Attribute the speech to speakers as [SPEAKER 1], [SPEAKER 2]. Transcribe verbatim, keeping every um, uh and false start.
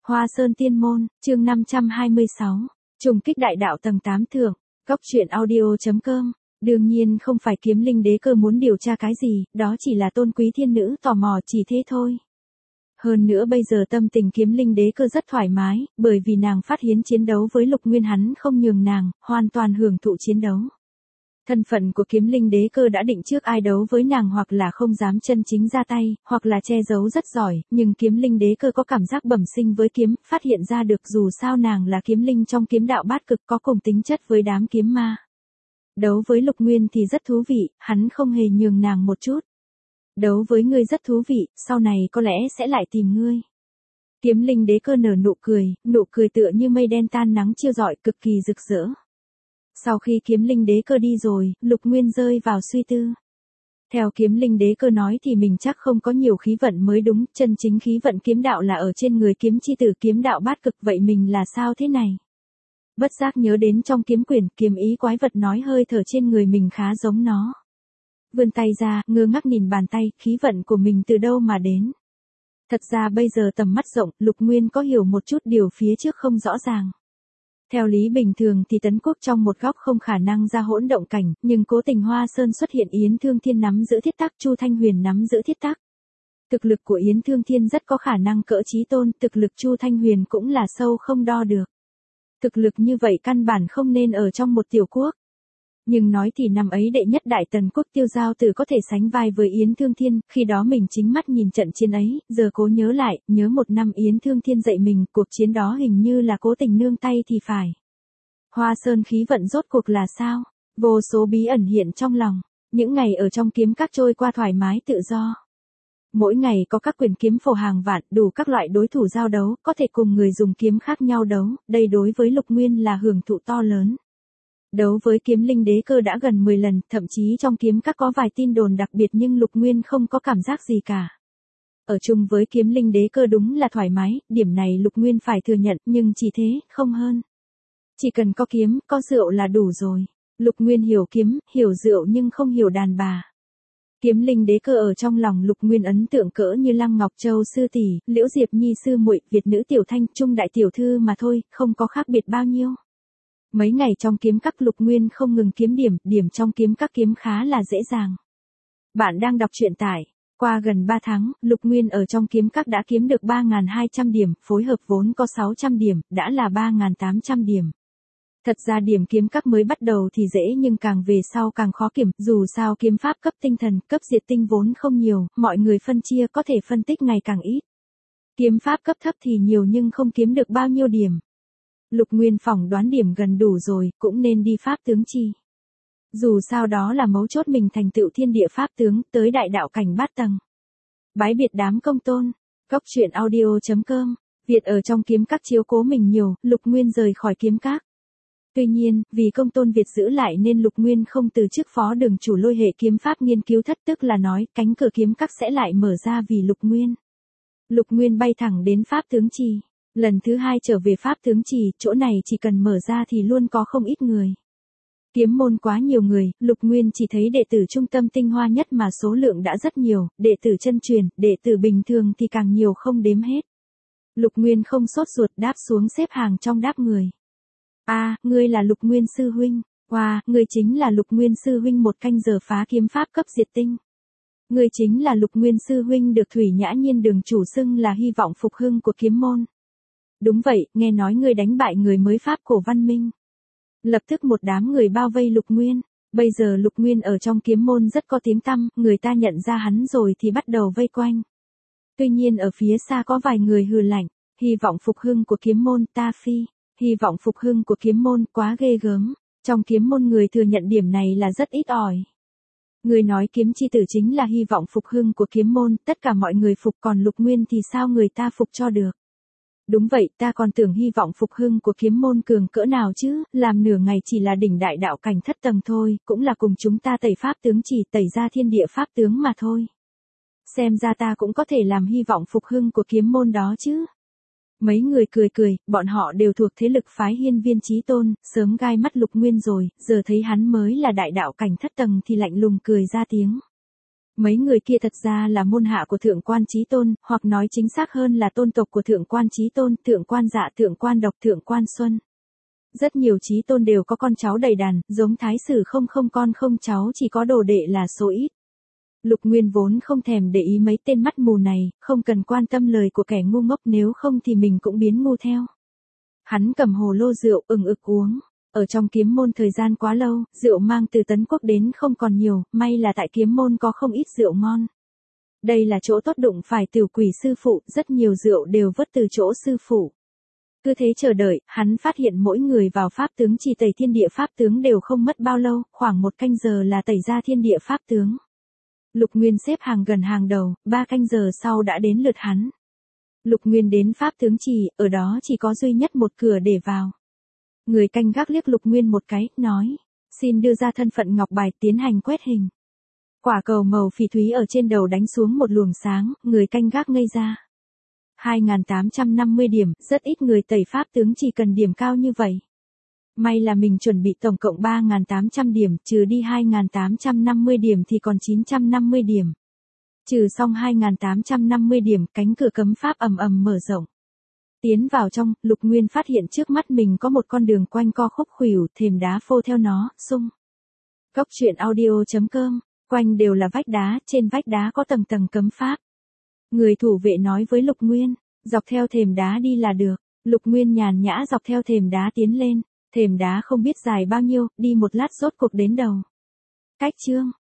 [SPEAKER 1] Hoa Sơn Tiên Môn, chương năm trăm hai mươi sáu, trùng kích đại đạo tầng tám thượng, góc truyện audio.com. Đương nhiên không phải Kiếm Linh Đế Cơ muốn điều tra cái gì, đó chỉ là Tôn Quý Thiên Nữ tò mò chỉ thế thôi. Hơn nữa bây giờ tâm tình Kiếm Linh Đế Cơ rất thoải mái, bởi vì nàng phát hiến chiến đấu với Lục Nguyên hắn không nhường nàng, hoàn toàn hưởng thụ chiến đấu. Thân phận của Kiếm Linh Đế Cơ đã định trước ai đấu với nàng hoặc là không dám chân chính ra tay, hoặc là che giấu rất giỏi, nhưng Kiếm Linh Đế Cơ có cảm giác bẩm sinh với kiếm, phát hiện ra được dù sao nàng là kiếm linh trong kiếm đạo bát cực có cùng tính chất với đám kiếm ma. Đấu với Lục Nguyên thì rất thú vị, hắn không hề nhường nàng một chút. Đấu với ngươi rất thú vị, sau này có lẽ sẽ lại tìm ngươi. Kiếm Linh Đế Cơ nở nụ cười, nụ cười tựa như mây đen tan nắng chiêu rọi cực kỳ rực rỡ. Sau khi Kiếm Linh Đế Cơ đi rồi, Lục Nguyên rơi vào suy tư. Theo Kiếm Linh Đế Cơ nói thì mình chắc không có nhiều khí vận mới đúng, chân chính khí vận kiếm đạo là ở trên người kiếm chi tử kiếm đạo bát cực, vậy mình là sao thế này? Bất giác nhớ đến trong kiếm quyển, kiếm ý quái vật nói hơi thở trên người mình khá giống nó. Vươn tay ra, ngơ ngác nhìn bàn tay, khí vận của mình từ đâu mà đến? Thật ra bây giờ tầm mắt rộng, Lục Nguyên có hiểu một chút điều phía trước không rõ ràng. Theo lý bình thường thì Tấn Quốc trong một góc không khả năng ra hỗn động cảnh, nhưng cố tình Hoa Sơn xuất hiện Yến Thương Thiên nắm giữ thiết tắc, Chu Thanh Huyền nắm giữ thiết tắc. Thực lực của Yến Thương Thiên rất có khả năng cỡ chí tôn, thực lực Chu Thanh Huyền cũng là sâu không đo được. Thực lực như vậy căn bản không nên ở trong một tiểu quốc. Nhưng nói thì năm ấy đệ nhất đại Tần Quốc Tiêu Giao Tử có thể sánh vai với Yến Thương Thiên, khi đó mình chính mắt nhìn trận chiến ấy, giờ cố nhớ lại, nhớ một năm Yến Thương Thiên dạy mình, cuộc chiến đó hình như là cố tình nương tay thì phải. Hoa Sơn khí vận rốt cuộc là sao? Vô số bí ẩn hiện trong lòng, những ngày ở trong kiếm các trôi qua thoải mái tự do. Mỗi ngày có các quyền kiếm phổ hàng vạn, đủ các loại đối thủ giao đấu, có thể cùng người dùng kiếm khác nhau đấu, đây đối với Lục Nguyên là hưởng thụ to lớn. Đấu với Kiếm Linh Đế Cơ đã gần mười lần, thậm chí trong kiếm các có vài tin đồn đặc biệt nhưng Lục Nguyên không có cảm giác gì cả. Ở chung với Kiếm Linh Đế Cơ đúng là thoải mái, điểm này Lục Nguyên phải thừa nhận, nhưng chỉ thế, không hơn. Chỉ cần có kiếm, có rượu là đủ rồi. Lục Nguyên hiểu kiếm, hiểu rượu nhưng không hiểu đàn bà. Kiếm Linh Đế Cơ ở trong lòng Lục Nguyên ấn tượng cỡ như Lăng Ngọc Châu sư tỷ, Liễu Diệp Nhi sư muội, Việt nữ tiểu thanh, trung đại tiểu thư mà thôi, không có khác biệt bao nhiêu. Mấy ngày trong kiếm các Lục Nguyên không ngừng kiếm điểm, điểm trong kiếm các kiếm khá là dễ dàng. Bạn đang đọc truyện tải. Qua gần ba tháng, Lục Nguyên ở trong kiếm các đã kiếm được ba nghìn hai trăm điểm, phối hợp vốn có sáu trăm điểm, đã là ba nghìn tám trăm điểm. Thật ra điểm kiếm các mới bắt đầu thì dễ nhưng càng về sau càng khó kiểm, dù sao kiếm pháp cấp tinh thần, cấp diệt tinh vốn không nhiều, mọi người phân chia có thể phân tích ngày càng ít. Kiếm pháp cấp thấp thì nhiều nhưng không kiếm được bao nhiêu điểm. Lục Nguyên phỏng đoán điểm gần đủ rồi, cũng nên đi pháp tướng chi. Dù sao đó là mấu chốt mình thành tựu thiên địa pháp tướng, tới đại đạo cảnh bát tầng. Bái biệt đám công tôn, góc truyện audio.com, Việt ở trong kiếm các chiếu cố mình nhiều, Lục Nguyên rời khỏi kiếm các. Tuy nhiên, vì công tôn Việt giữ lại nên Lục Nguyên không từ chức phó đường chủ lôi hệ kiếm pháp nghiên cứu thất, tức là nói, cánh cửa kiếm các sẽ lại mở ra vì Lục Nguyên. Lục Nguyên bay thẳng đến pháp tướng trì. Lần thứ hai trở về pháp tướng trì, chỗ này chỉ cần mở ra thì luôn có không ít người. Kiếm môn quá nhiều người, Lục Nguyên chỉ thấy đệ tử trung tâm tinh hoa nhất mà số lượng đã rất nhiều, đệ tử chân truyền, đệ tử bình thường thì càng nhiều không đếm hết. Lục Nguyên không sốt ruột đáp xuống xếp hàng trong đáp người. A, à, ngươi là Lục Nguyên sư huynh. Wow, ngươi chính là Lục Nguyên sư huynh một canh giờ phá kiếm pháp cấp diệt tinh. Ngươi chính là Lục Nguyên sư huynh được Thủy Nhã Nhiên đường chủ xưng là hy vọng phục hưng của kiếm môn. Đúng vậy, nghe nói ngươi đánh bại người mới pháp cổ văn minh. Lập tức một đám người bao vây Lục Nguyên. Bây giờ Lục Nguyên ở trong kiếm môn rất có tiếng tăm, người ta nhận ra hắn rồi thì bắt đầu vây quanh. Tuy nhiên ở phía xa có vài người hừ lạnh, hy vọng phục hưng của kiếm môn ta phi. Hy vọng phục hưng của kiếm môn quá ghê gớm. Trong kiếm môn người thừa nhận điểm này là rất ít ỏi. Người nói kiếm chi tử chính là hy vọng phục hưng của kiếm môn, tất cả mọi người phục, còn Lục Nguyên thì sao người ta phục cho được. Đúng vậy, ta còn tưởng hy vọng phục hưng của kiếm môn cường cỡ nào chứ, làm nửa ngày chỉ là đỉnh đại đạo cảnh thất tầng thôi, cũng là cùng chúng ta tẩy pháp tướng chỉ tẩy ra thiên địa pháp tướng mà thôi. Xem ra ta cũng có thể làm hy vọng phục hưng của kiếm môn đó chứ. Mấy người cười cười, bọn họ đều thuộc thế lực phái Hiên Viên Chí Tôn, sớm gai mắt Lục Nguyên rồi, giờ thấy hắn mới là đại đạo cảnh thất tầng thì lạnh lùng cười ra tiếng. Mấy người kia thật ra là môn hạ của Thượng Quan Chí Tôn, hoặc nói chính xác hơn là tôn tộc của Thượng Quan Chí Tôn, Thượng Quan Dạ, Thượng Quan Độc, Thượng Quan Xuân. Rất nhiều Chí Tôn đều có con cháu đầy đàn, giống Thái Sử không không con không cháu, chỉ có đồ đệ là số ít. Lục Nguyên vốn không thèm để ý mấy tên mắt mù này, không cần quan tâm lời của kẻ ngu ngốc, nếu không thì mình cũng biến ngu theo. Hắn cầm hồ lô rượu ừng ực uống. Ở trong kiếm môn thời gian quá lâu, rượu mang từ Tấn Quốc đến không còn nhiều, may là tại kiếm môn có không ít rượu ngon. Đây là chỗ tốt đụng phải tiểu quỷ sư phụ, rất nhiều rượu đều vớt từ chỗ sư phụ. Cứ thế chờ đợi, hắn phát hiện mỗi người vào pháp tướng chỉ tẩy thiên địa pháp tướng đều không mất bao lâu, khoảng một canh giờ là tẩy ra thiên địa pháp tướng. Lục Nguyên xếp hàng gần hàng đầu, ba canh giờ sau đã đến lượt hắn. Lục Nguyên đến pháp tướng trì, ở đó chỉ có duy nhất một cửa để vào. Người canh gác liếc Lục Nguyên một cái, nói, xin đưa ra thân phận ngọc bài tiến hành quét hình. Quả cầu màu phỉ thúy ở trên đầu đánh xuống một luồng sáng, người canh gác ngây ra. hai nghìn tám trăm năm mươi điểm, rất ít người tẩy pháp tướng chỉ cần điểm cao như vậy. May là mình chuẩn bị tổng cộng ba nghìn tám trăm điểm, trừ đi hai nghìn tám trăm năm mươi điểm thì còn chín trăm năm mươi điểm. Trừ xong hai nghìn tám trăm năm mươi điểm, cánh cửa cấm pháp ầm ầm mở rộng. Tiến vào trong, Lục Nguyên phát hiện trước mắt mình có một con đường quanh co khúc khuỷu, thềm đá phô theo nó, sung. Góc truyện audio chấm com, quanh đều là vách đá, trên vách đá có tầng tầng cấm pháp. Người thủ vệ nói với Lục Nguyên, dọc theo thềm đá đi là được. Lục Nguyên nhàn nhã dọc theo thềm đá tiến lên, thềm đá không biết dài bao nhiêu, đi một lát rốt cuộc đến đầu. Cách chương